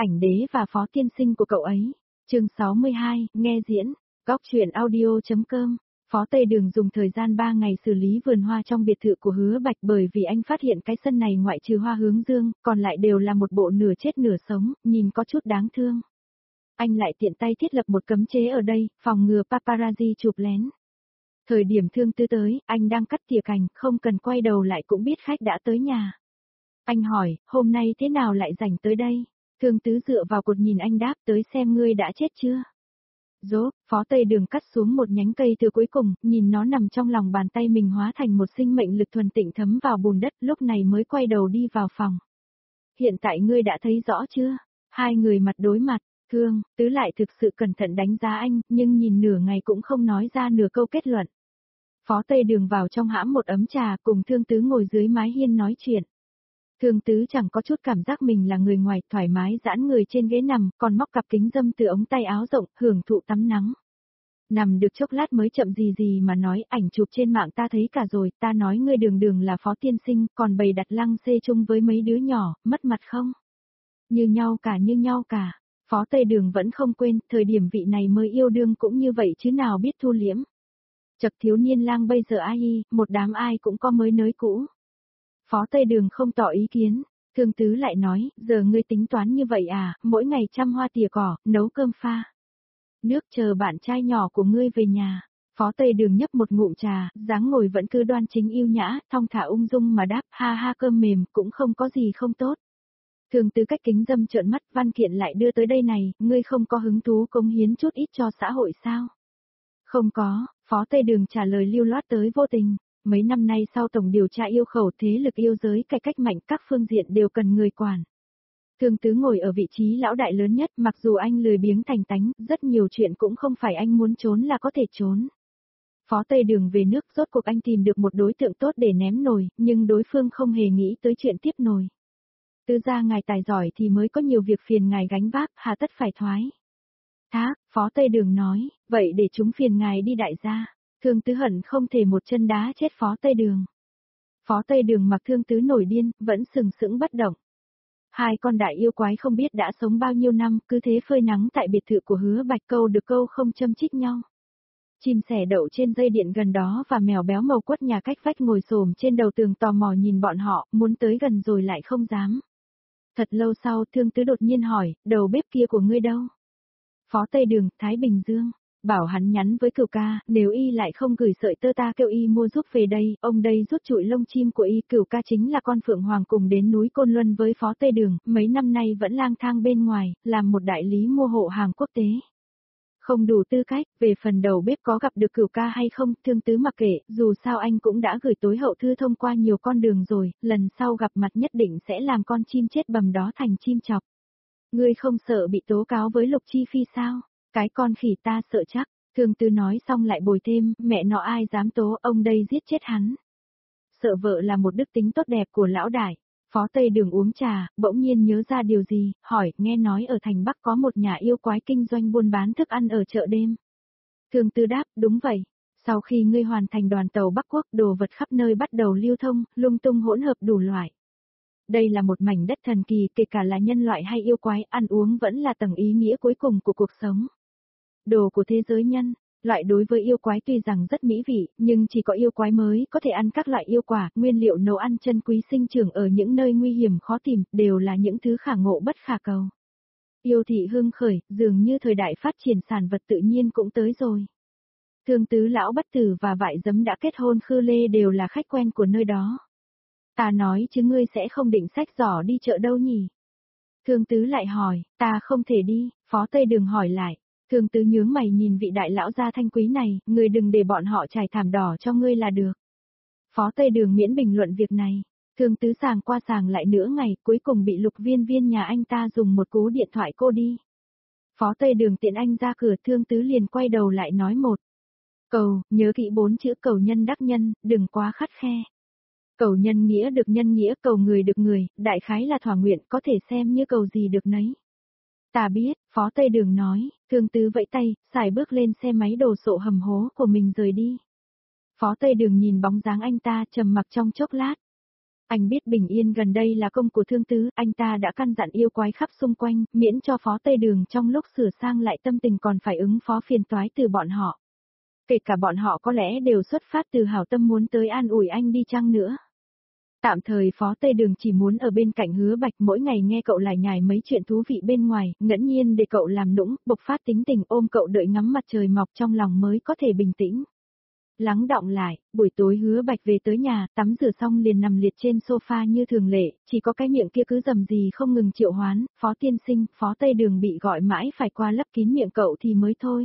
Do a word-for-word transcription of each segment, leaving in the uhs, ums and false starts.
Ảnh đế và phó tiên sinh của cậu ấy. Chương sáu mươi hai, nghe diễn. Góc truyện audio.com. Phó Tây Đường dùng thời gian ba ngày xử lý vườn hoa trong biệt thự của Hứa Bạch, bởi vì anh phát hiện cái sân này ngoại trừ hoa hướng dương, còn lại đều là một bộ nửa chết nửa sống, nhìn có chút đáng thương. Anh lại tiện tay thiết lập một cấm chế ở đây, phòng ngừa paparazzi chụp lén. Thời điểm Thương Tứ tới, anh đang cắt tỉa cành, không cần quay đầu lại cũng biết khách đã tới nhà. Anh hỏi, hôm nay thế nào lại rảnh tới đây? Thương Tứ dựa vào cột nhìn anh đáp, tới xem ngươi đã chết chưa. Rốt, Phó Tây Đường cắt xuống một nhánh cây từ cuối cùng, nhìn nó nằm trong lòng bàn tay mình hóa thành một sinh mệnh lực thuần tịnh thấm vào bùn đất, lúc này mới quay đầu đi vào phòng. Hiện tại ngươi đã thấy rõ chưa? Hai người mặt đối mặt, Thương Tứ lại thực sự cẩn thận đánh giá anh, nhưng nhìn nửa ngày cũng không nói ra nửa câu kết luận. Phó Tây Đường vào trong hãm một ấm trà, cùng Thương Tứ ngồi dưới mái hiên nói chuyện. Thương Tứ chẳng có chút cảm giác mình là người ngoài, thoải mái giãn người trên ghế nằm, còn móc cặp kính râm từ ống tay áo rộng, hưởng thụ tắm nắng. Nằm được chốc lát mới chậm gì gì mà nói, ảnh chụp trên mạng ta thấy cả rồi, ta nói ngươi Đường Đường là phó tiên sinh, còn bày đặt lăng xê chung với mấy đứa nhỏ, mất mặt không? Như nhau cả như nhau cả. Phó Tây Đường vẫn không quên, thời điểm vị này mới yêu đương cũng như vậy chứ nào biết thu liễm. Chật thiếu niên lang bây giờ ai, một đám ai cũng có mới nới cũ. Phó Tây Đường không tỏ ý kiến, Thương Tứ lại nói, giờ ngươi tính toán như vậy à, mỗi ngày chăm hoa tỉa cỏ, nấu cơm pha nước chờ bạn trai nhỏ của ngươi về nhà. Phó Tây Đường nhấp một ngụm trà, dáng ngồi vẫn cứ đoan chính yêu nhã, thong thả ung dung mà đáp, ha ha cơm mềm cũng không có gì không tốt. Thương Tứ cách kính dâm trợn mắt, văn kiện lại đưa tới đây này, ngươi không có hứng thú cống hiến chút ít cho xã hội sao? Không có, Phó Tây Đường trả lời lưu loát tới vô tình. Mấy năm nay sau tổng điều tra yêu khẩu thế lực yêu giới cải cách mạnh, các phương diện đều cần người quản. Thương Tứ ngồi ở vị trí lão đại lớn nhất, mặc dù anh lười biếng thành tánh, rất nhiều chuyện cũng không phải anh muốn trốn là có thể trốn. Phó Tây Đường về nước, rốt cuộc anh tìm được một đối tượng tốt để ném nồi, nhưng đối phương không hề nghĩ tới chuyện tiếp nồi. Tứ gia ngài tài giỏi thì mới có nhiều việc phiền ngài gánh vác, hà tất phải thoái thác. Phó Tây Đường nói, vậy để chúng phiền ngài đi đại gia. Thương Tứ hận không thể một chân đá chết Phó Tây Đường. Phó Tây Đường mặc Thương Tứ nổi điên, vẫn sừng sững bất động. Hai con đại yêu quái không biết đã sống bao nhiêu năm, cứ thế phơi nắng tại biệt thự của Hứa Bạch, câu được câu không châm chích nhau. Chim sẻ đậu trên dây điện gần đó và mèo béo màu quất nhà cách vách ngồi xổm trên đầu tường tò mò nhìn bọn họ, muốn tới gần rồi lại không dám. Thật lâu sau, Thương Tứ đột nhiên hỏi, đầu bếp kia của ngươi đâu? Phó Tây Đường, Thái Bình Dương. Bảo hắn nhắn với Cửu ca, nếu y lại không gửi sợi tơ ta kêu y mua giúp về đây, ông đây rút trụi lông chim của y. Cửu ca chính là con phượng hoàng cùng đến núi Côn Luân với Phó Tây Đường, mấy năm nay vẫn lang thang bên ngoài, làm một đại lý mua hộ hàng quốc tế. Không đủ tư cách, về phần đầu bếp có gặp được Cửu ca hay không, Thương Tứ mặc kệ, dù sao anh cũng đã gửi tối hậu thư thông qua nhiều con đường rồi, lần sau gặp mặt nhất định sẽ làm con chim chết bầm đó thành chim chọc. Ngươi không sợ bị tố cáo với Lục Chi Phi sao? Cái con khỉ ta sợ chắc. Thương Tứ nói xong lại bồi thêm, mẹ nó ai dám tố, ông đây giết chết hắn. Sợ vợ là một đức tính tốt đẹp của lão đại. Phó Tây Đường uống trà, bỗng nhiên nhớ ra điều gì, hỏi, nghe nói ở thành Bắc có một nhà yêu quái kinh doanh buôn bán thức ăn ở chợ đêm. Thương Tứ đáp, đúng vậy. Sau khi ngươi hoàn thành đoàn tàu Bắc Quốc, đồ vật khắp nơi bắt đầu lưu thông, lung tung hỗn hợp đủ loại. Đây là một mảnh đất thần kỳ, kể cả là nhân loại hay yêu quái, ăn uống vẫn là tầng ý nghĩa cuối cùng của cuộc sống. Đồ của thế giới nhân, loại đối với yêu quái tuy rằng rất mỹ vị, nhưng chỉ có yêu quái mới có thể ăn các loại yêu quả, nguyên liệu nấu ăn chân quý sinh trưởng ở những nơi nguy hiểm khó tìm, đều là những thứ khả ngộ bất khả cầu. Yêu thị hưng khởi, dường như thời đại phát triển sản vật tự nhiên cũng tới rồi. Thương Tứ lão bất tử và vại giấm đã kết hôn Khư Lê đều là khách quen của nơi đó. Ta nói chứ ngươi sẽ không định xách giỏ đi chợ đâu nhỉ? Thương Tứ lại hỏi, ta không thể đi, Phó Tây Đường hỏi lại. Thương Tứ nhướng mày nhìn vị đại lão gia thanh quý này, ngươi đừng để bọn họ trải thảm đỏ cho ngươi là được. Phó Tây Đường miễn bình luận việc này. Thương Tứ sàng qua sàng lại nửa ngày, cuối cùng bị Lục Viên Viên nhà anh ta dùng một cú điện thoại cô đi. Phó Tây Đường tiện anh ra cửa, Thương Tứ liền quay đầu lại nói một cầu, nhớ kỹ bốn chữ cầu nhân đắc nhân, đừng quá khắt khe. Cầu nhân nghĩa được nhân nghĩa, cầu người được người, đại khái là thỏa nguyện, có thể xem như cầu gì được nấy. Ta biết, Phó Tây Đường nói. Thương Tứ vẫy tay, xài bước lên xe máy đồ sộ hầm hố của mình rời đi. Phó Tây Đường nhìn bóng dáng anh ta, trầm mặc trong chốc lát. Anh biết bình yên gần đây là công của Thương Tứ, anh ta đã căn dặn yêu quái khắp xung quanh, miễn cho Phó Tây Đường trong lúc sửa sang lại tâm tình còn phải ứng phó phiền toái từ bọn họ. Kể cả bọn họ có lẽ đều xuất phát từ hảo tâm muốn tới an ủi anh đi chăng nữa. Tạm thời Phó Tây Đường chỉ muốn ở bên cạnh Hứa Bạch mỗi ngày nghe cậu lải nhải mấy chuyện thú vị bên ngoài, ngẫu nhiên để cậu làm nũng, bộc phát tính tình ôm cậu đợi ngắm mặt trời mọc trong lòng mới có thể bình tĩnh. Lắng đọng lại, buổi tối Hứa Bạch về tới nhà, tắm rửa xong liền nằm liệt trên sofa như thường lệ, chỉ có cái miệng kia cứ rầm gì không ngừng triệu hoán, Phó tiên sinh, Phó Tây Đường bị gọi mãi phải qua lấp kín miệng cậu thì mới thôi.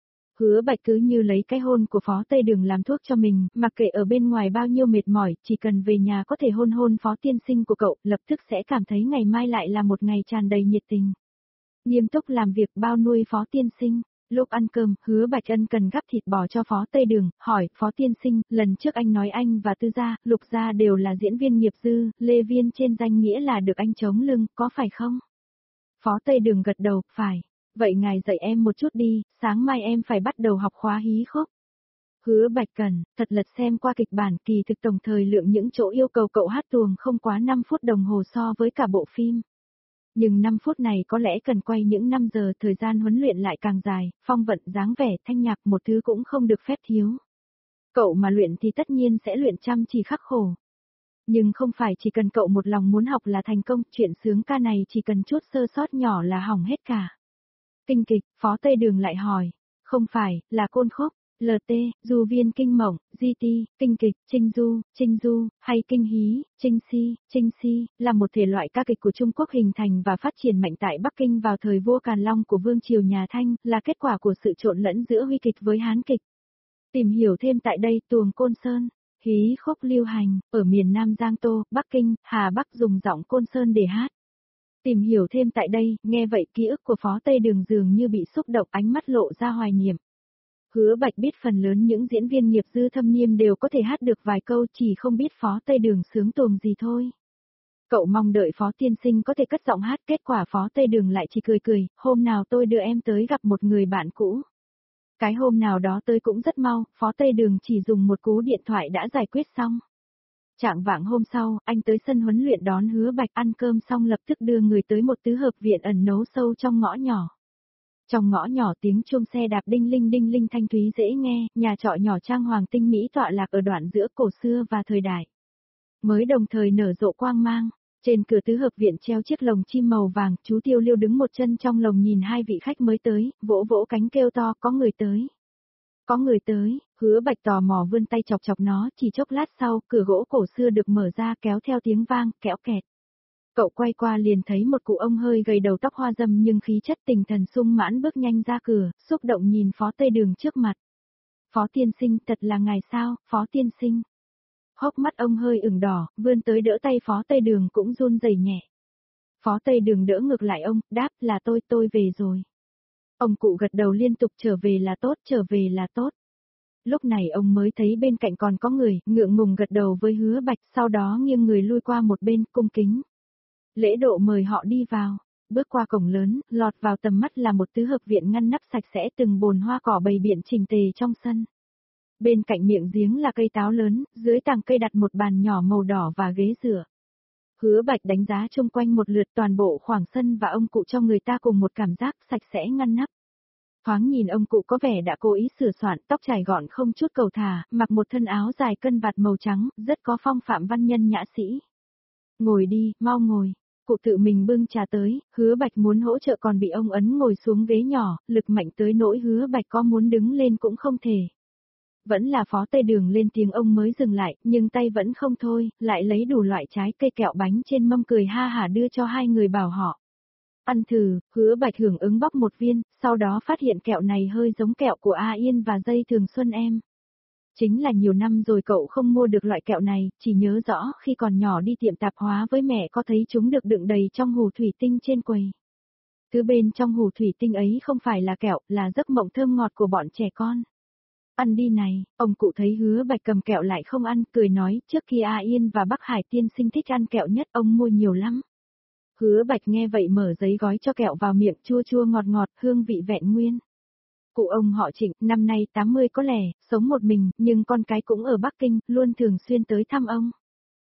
Hứa Bạch cứ như lấy cái hôn của Phó Tây Đường làm thuốc cho mình, mặc kệ ở bên ngoài bao nhiêu mệt mỏi, chỉ cần về nhà có thể hôn hôn Phó tiên sinh của cậu, lập tức sẽ cảm thấy ngày mai lại là một ngày tràn đầy nhiệt tình. Nghiêm túc làm việc bao nuôi Phó tiên sinh. Lúc ăn cơm, Hứa Bạch ân cần gắp thịt bò cho Phó Tây Đường, hỏi, Phó tiên sinh, lần trước anh nói anh và Tư gia, Lục gia đều là diễn viên nghiệp dư, Lê Viên trên danh nghĩa là được anh chống lưng, có phải không? Phó Tây Đường gật đầu, phải. Vậy ngài dạy em một chút đi, sáng mai em phải bắt đầu học khóa hí khúc. Hứa Bạch cần, thật lật xem qua kịch bản, kỳ thực tổng thời lượng những chỗ yêu cầu cậu hát tuồng không quá năm phút đồng hồ so với cả bộ phim. Nhưng năm phút này có lẽ cần quay những năm giờ, thời gian huấn luyện lại càng dài, phong vận, dáng vẻ, thanh nhạc một thứ cũng không được phép thiếu. Cậu mà luyện thì tất nhiên sẽ luyện chăm chỉ khắc khổ. Nhưng không phải chỉ cần cậu một lòng muốn học là thành công, chuyện sướng ca này chỉ cần chút sơ sót nhỏ là hỏng hết cả. Kinh kịch, Phó Tây Đường lại hỏi, không phải, là côn khúc, lờ tê, du viên kinh mộng, gi ti, kinh kịch, trinh du, trinh du, hay kinh hí, trinh si, trinh si, là một thể loại ca kịch của Trung Quốc hình thành và phát triển mạnh tại Bắc Kinh vào thời vua Càn Long của Vương Triều nhà Thanh, là kết quả của sự trộn lẫn giữa Huy kịch với Hán kịch. Tìm hiểu thêm tại đây, tuồng Côn Sơn, hí khúc lưu hành, ở miền Nam Giang Tô, Bắc Kinh, Hà Bắc dùng giọng Côn Sơn để hát. Tìm hiểu thêm tại đây, nghe vậy ký ức của Phó Tây Đường dường như bị xúc động, ánh mắt lộ ra hoài niệm. Hứa Bạch biết phần lớn những diễn viên nghiệp dư thâm niên đều có thể hát được vài câu, chỉ không biết Phó Tây Đường sướng tuồng gì thôi. Cậu mong đợi Phó tiên sinh có thể cất giọng hát, kết quả Phó Tây Đường lại chỉ cười cười, hôm nào tôi đưa em tới gặp một người bạn cũ. Cái hôm nào đó tới cũng rất mau, Phó Tây Đường chỉ dùng một cú điện thoại đã giải quyết xong. Trạng vạng hôm sau, anh tới sân huấn luyện đón Hứa Bạch, ăn cơm xong lập tức đưa người tới một tứ hợp viện ẩn nấu sâu trong ngõ nhỏ. Trong ngõ nhỏ tiếng chuông xe đạp đinh linh đinh linh thanh thúy dễ nghe, nhà trọ nhỏ trang hoàng tinh mỹ tọa lạc ở đoạn giữa cổ xưa và thời đại. Mới đồng thời nở rộ quang mang, trên cửa tứ hợp viện treo chiếc lồng chim màu vàng, chú Tiêu Liêu đứng một chân trong lồng nhìn hai vị khách mới tới, vỗ vỗ cánh kêu to, có người tới. Có người tới, Hứa Bạch tò mò vươn tay chọc chọc nó, chỉ chốc lát sau, cửa gỗ cổ xưa được mở ra kéo theo tiếng vang, kẽo kẹt. Cậu quay qua liền thấy một cụ ông hơi gầy đầu tóc hoa râm nhưng khí chất tinh thần sung mãn bước nhanh ra cửa, xúc động nhìn Phó Tây Đường trước mặt. Phó tiên sinh, thật là ngài sao, Phó tiên sinh. Hốc mắt ông hơi ửng đỏ, vươn tới đỡ tay Phó Tây Đường cũng run rẩy nhẹ. Phó Tây Đường đỡ ngược lại ông, đáp là tôi, tôi về rồi. Ông cụ gật đầu liên tục, trở về là tốt, trở về là tốt. Lúc này ông mới thấy bên cạnh còn có người, ngượng ngùng gật đầu với Hứa Bạch, sau đó nghiêng người lui qua một bên, cung kính. Lễ độ mời họ đi vào. Bước qua cổng lớn, lọt vào tầm mắt là một tứ hợp viện ngăn nắp sạch sẽ, từng bồn hoa cỏ bày biện chỉnh tề trong sân. Bên cạnh miệng giếng là cây táo lớn, dưới tàng cây đặt một bàn nhỏ màu đỏ và ghế dựa. Hứa Bạch đánh giá chung quanh một lượt, toàn bộ khoảng sân và ông cụ cho người ta cùng một cảm giác sạch sẽ ngăn nắp. Thoáng nhìn ông cụ có vẻ đã cố ý sửa soạn, tóc trải gọn không chút cầu thả, mặc một thân áo dài cân vạt màu trắng, rất có phong phạm văn nhân nhã sĩ. Ngồi đi, mau ngồi. Cụ tự mình bưng trà tới, Hứa Bạch muốn hỗ trợ còn bị ông ấn ngồi xuống ghế nhỏ, lực mạnh tới nỗi Hứa Bạch có muốn đứng lên cũng không thể. Vẫn là Phó Tây Đường lên tiếng ông mới dừng lại, nhưng tay vẫn không thôi, lại lấy đủ loại trái cây kẹo bánh trên mâm cười ha hả đưa cho hai người bảo họ. Ăn thử, Hứa Bạch hưởng ứng bóc một viên, sau đó phát hiện kẹo này hơi giống kẹo của A Yên và dây thường xuân em. Chính là nhiều năm rồi cậu không mua được loại kẹo này, chỉ nhớ rõ khi còn nhỏ đi tiệm tạp hóa với mẹ có thấy chúng được đựng đầy trong hũ thủy tinh trên quầy. Thứ bên trong hũ thủy tinh ấy không phải là kẹo, là giấc mộng thơm ngọt của bọn trẻ con. Ăn đi này, ông cụ thấy Hứa Bạch cầm kẹo lại không ăn, cười nói, trước khi A Yên và Bắc Hải tiên sinh thích ăn kẹo nhất, ông mua nhiều lắm. Hứa Bạch nghe vậy mở giấy gói cho kẹo vào miệng, chua chua ngọt ngọt, hương vị vẹn nguyên. Cụ ông họ Trịnh, năm nay tám mươi có lẻ, sống một mình, nhưng con cái cũng ở Bắc Kinh, luôn thường xuyên tới thăm ông.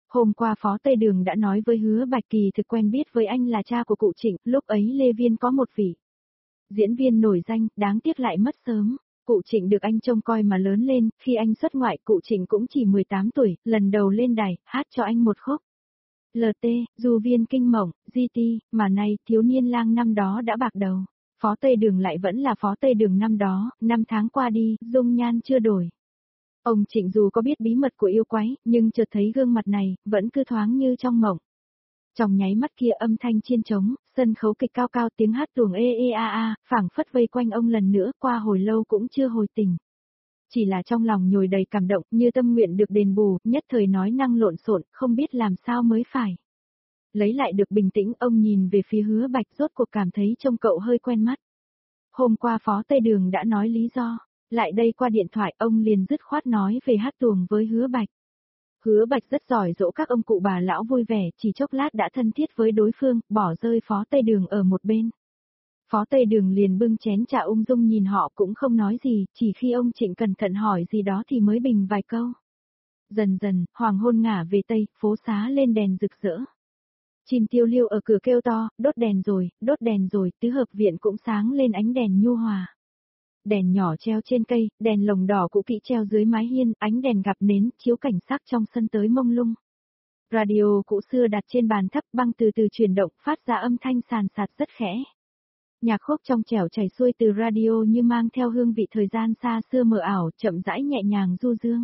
Hôm qua Phó Tây Đường đã nói với Hứa Bạch kỳ thực quen biết với anh là cha của cụ Trịnh, lúc ấy Lê Viên có một vị diễn viên nổi danh, đáng tiếc lại mất sớm. Cụ Trịnh được anh trông coi mà lớn lên, khi anh xuất ngoại cụ Trịnh cũng chỉ mười tám tuổi, lần đầu lên đài, hát cho anh một khúc. lờ tê, du viên kinh mộng, giê tê, mà nay thiếu niên lang năm đó đã bạc đầu. Phó Tây Đường lại vẫn là Phó Tây Đường năm đó, năm tháng qua đi, dung nhan chưa đổi. Ông Trịnh dù có biết bí mật của yêu quái, nhưng chợt thấy gương mặt này, vẫn cứ thoáng như trong mộng. Trong nháy mắt kia âm thanh chiên trống, sân khấu kịch cao cao tiếng hát tuồng ê ê a a, phảng phất vây quanh ông lần nữa qua hồi lâu cũng chưa hồi tỉnh. Chỉ là trong lòng nhồi đầy cảm động như tâm nguyện được đền bù, nhất thời nói năng lộn xộn, không biết làm sao mới phải. Lấy lại được bình tĩnh ông nhìn về phía Hứa Bạch rốt cuộc cảm thấy trông cậu hơi quen mắt. Hôm qua Phó Tây Đường đã nói lý do, lại đây qua điện thoại ông liền dứt khoát nói về hát tuồng với Hứa Bạch. Hứa Bạch rất giỏi dỗ các ông cụ bà lão vui vẻ, chỉ chốc lát đã thân thiết với đối phương, bỏ rơi Phó Tây Đường ở một bên. Phó Tây Đường liền bưng chén trà ung dung nhìn họ cũng không nói gì, chỉ khi ông Trịnh cẩn thận hỏi gì đó thì mới bình vài câu. Dần dần, hoàng hôn ngả về Tây, phố xá lên đèn rực rỡ. Chim tiêu liêu ở cửa kêu to, đốt đèn rồi, đốt đèn rồi, tứ hợp viện cũng sáng lên ánh đèn nhu hòa. Đèn nhỏ treo trên cây, đèn lồng đỏ cũ kỹ treo dưới mái hiên, ánh đèn gặp nến, chiếu cảnh sắc trong sân tới mông lung. Radio cũ xưa đặt trên bàn thấp băng từ từ chuyển động, phát ra âm thanh sàn sạt rất khẽ. Nhạc khúc trong trẻo chảy xuôi từ radio như mang theo hương vị thời gian xa xưa mờ ảo, chậm rãi nhẹ nhàng du dương.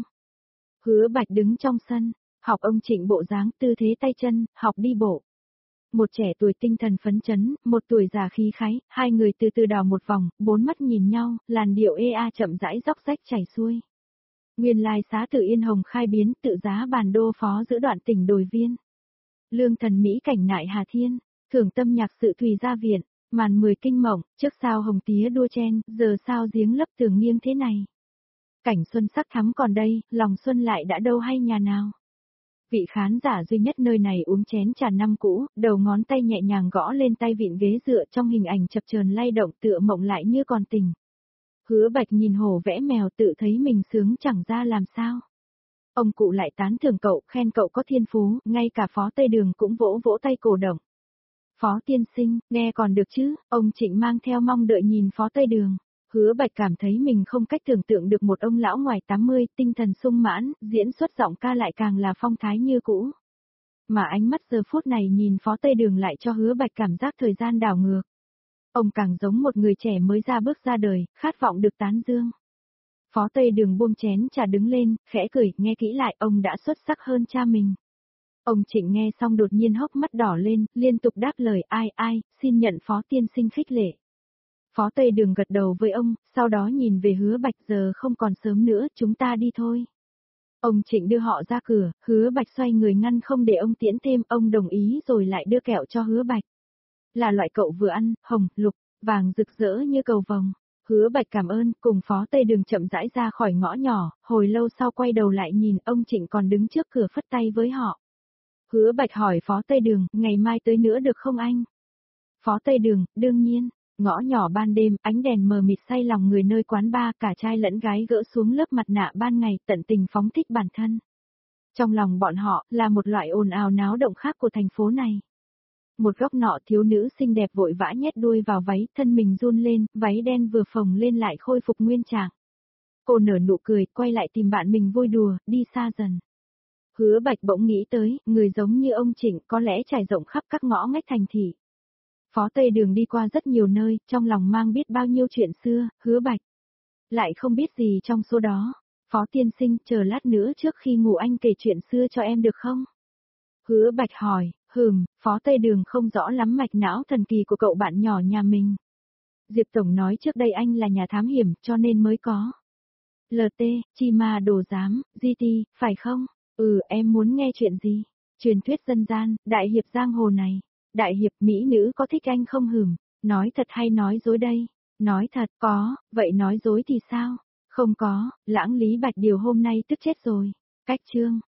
Hứa Bạch đứng trong sân, học ông Trịnh bộ dáng, tư thế tay chân, học đi bộ. Một trẻ tuổi tinh thần phấn chấn, một tuổi già khí khái, hai người từ từ đào một vòng, bốn mắt nhìn nhau, làn điệu ê a chậm rãi dốc rách chảy xuôi. Nguyên lai xá Tử Yên Hồng khai biến, tự giá bản đô phó giữa đoạn tỉnh đồi viên. Lương thần Mỹ cảnh nại Hà Thiên, thưởng tâm nhạc sự Thùy Gia Viện, màn mười kinh mộng, trước sao hồng tía đua chen, giờ sao giếng lấp tường nghiêng thế này. Cảnh xuân sắc thắm còn đây, lòng xuân lại đã đâu hay nhà nào. Vị khán giả duy nhất nơi này uống chén trà năm cũ, đầu ngón tay nhẹ nhàng gõ lên tay vịn ghế dựa trong hình ảnh chập chờn lay động tựa mộng lại như còn tình. Hứa Bạch nhìn hổ vẽ mèo tự thấy mình sướng chẳng ra làm sao. Ông cụ lại tán thưởng cậu, khen cậu có thiên phú, ngay cả Phó Tây Đường cũng vỗ vỗ tay cổ động. Phó tiên sinh, nghe còn được chứ, ông Trịnh mang theo mong đợi nhìn Phó Tây Đường. Hứa Bạch cảm thấy mình không cách tưởng tượng được một ông lão ngoài tám mươi, tinh thần sung mãn, diễn xuất giọng ca lại càng là phong thái như cũ. Mà ánh mắt giờ phút này nhìn Phó Tây Đường lại cho Hứa Bạch cảm giác thời gian đảo ngược. Ông càng giống một người trẻ mới ra bước ra đời, khát vọng được tán dương. Phó Tây Đường buông chén trà đứng lên, khẽ cười, nghe kỹ lại, ông đã xuất sắc hơn cha mình. Ông Trịnh nghe xong đột nhiên hốc mắt đỏ lên, liên tục đáp lời, ai ai, xin nhận Phó tiên sinh khích lệ. Phó Tây Đường gật đầu với ông, sau đó nhìn về Hứa Bạch, giờ không còn sớm nữa, chúng ta đi thôi. Ông Trịnh đưa họ ra cửa, Hứa Bạch xoay người ngăn không để ông tiễn thêm, ông đồng ý rồi lại đưa kẹo cho Hứa Bạch. Là loại cậu vừa ăn, hồng, lục, vàng rực rỡ như cầu vồng. Hứa Bạch cảm ơn, cùng Phó Tây Đường chậm rãi ra khỏi ngõ nhỏ, hồi lâu sau quay đầu lại nhìn ông Trịnh còn đứng trước cửa phất tay với họ. Hứa Bạch hỏi Phó Tây Đường, ngày mai tới nữa được không anh? Phó Tây Đường, đương nhiên. Ngõ nhỏ ban đêm, ánh đèn mờ mịt say lòng người nơi quán bar, cả trai lẫn gái gỡ xuống lớp mặt nạ ban ngày, tận tình phóng thích bản thân. Trong lòng bọn họ, là một loại ồn ào náo động khác của thành phố này. Một góc nọ thiếu nữ xinh đẹp vội vã nhét đuôi vào váy, thân mình run lên, váy đen vừa phồng lên lại khôi phục nguyên trạng. Cô nở nụ cười, quay lại tìm bạn mình vui đùa, đi xa dần. Hứa Bạch bỗng nghĩ tới, người giống như ông Trịnh có lẽ trải rộng khắp các ngõ ngách thành thị. Phó Tây Đường đi qua rất nhiều nơi, trong lòng mang biết bao nhiêu chuyện xưa, Hứa Bạch. Lại không biết gì trong số đó. Phó tiên sinh, chờ lát nữa trước khi ngủ anh kể chuyện xưa cho em được không? Hứa Bạch hỏi, hừm, Phó Tây Đường không rõ lắm mạch não thần kỳ của cậu bạn nhỏ nhà mình. Diệp Tổng nói trước đây anh là nhà thám hiểm, cho nên mới có. lờ tê, chi ma đồ giám, giê tê, phải không? Ừ, em muốn nghe chuyện gì? Truyền thuyết dân gian, đại hiệp giang hồ này. Đại hiệp mỹ nữ có thích anh không hửm? Nói thật hay nói dối đây? Nói thật, có, vậy nói dối thì sao? Không có, lãng Lý Bạch Điều hôm nay tức chết rồi. Cách chương.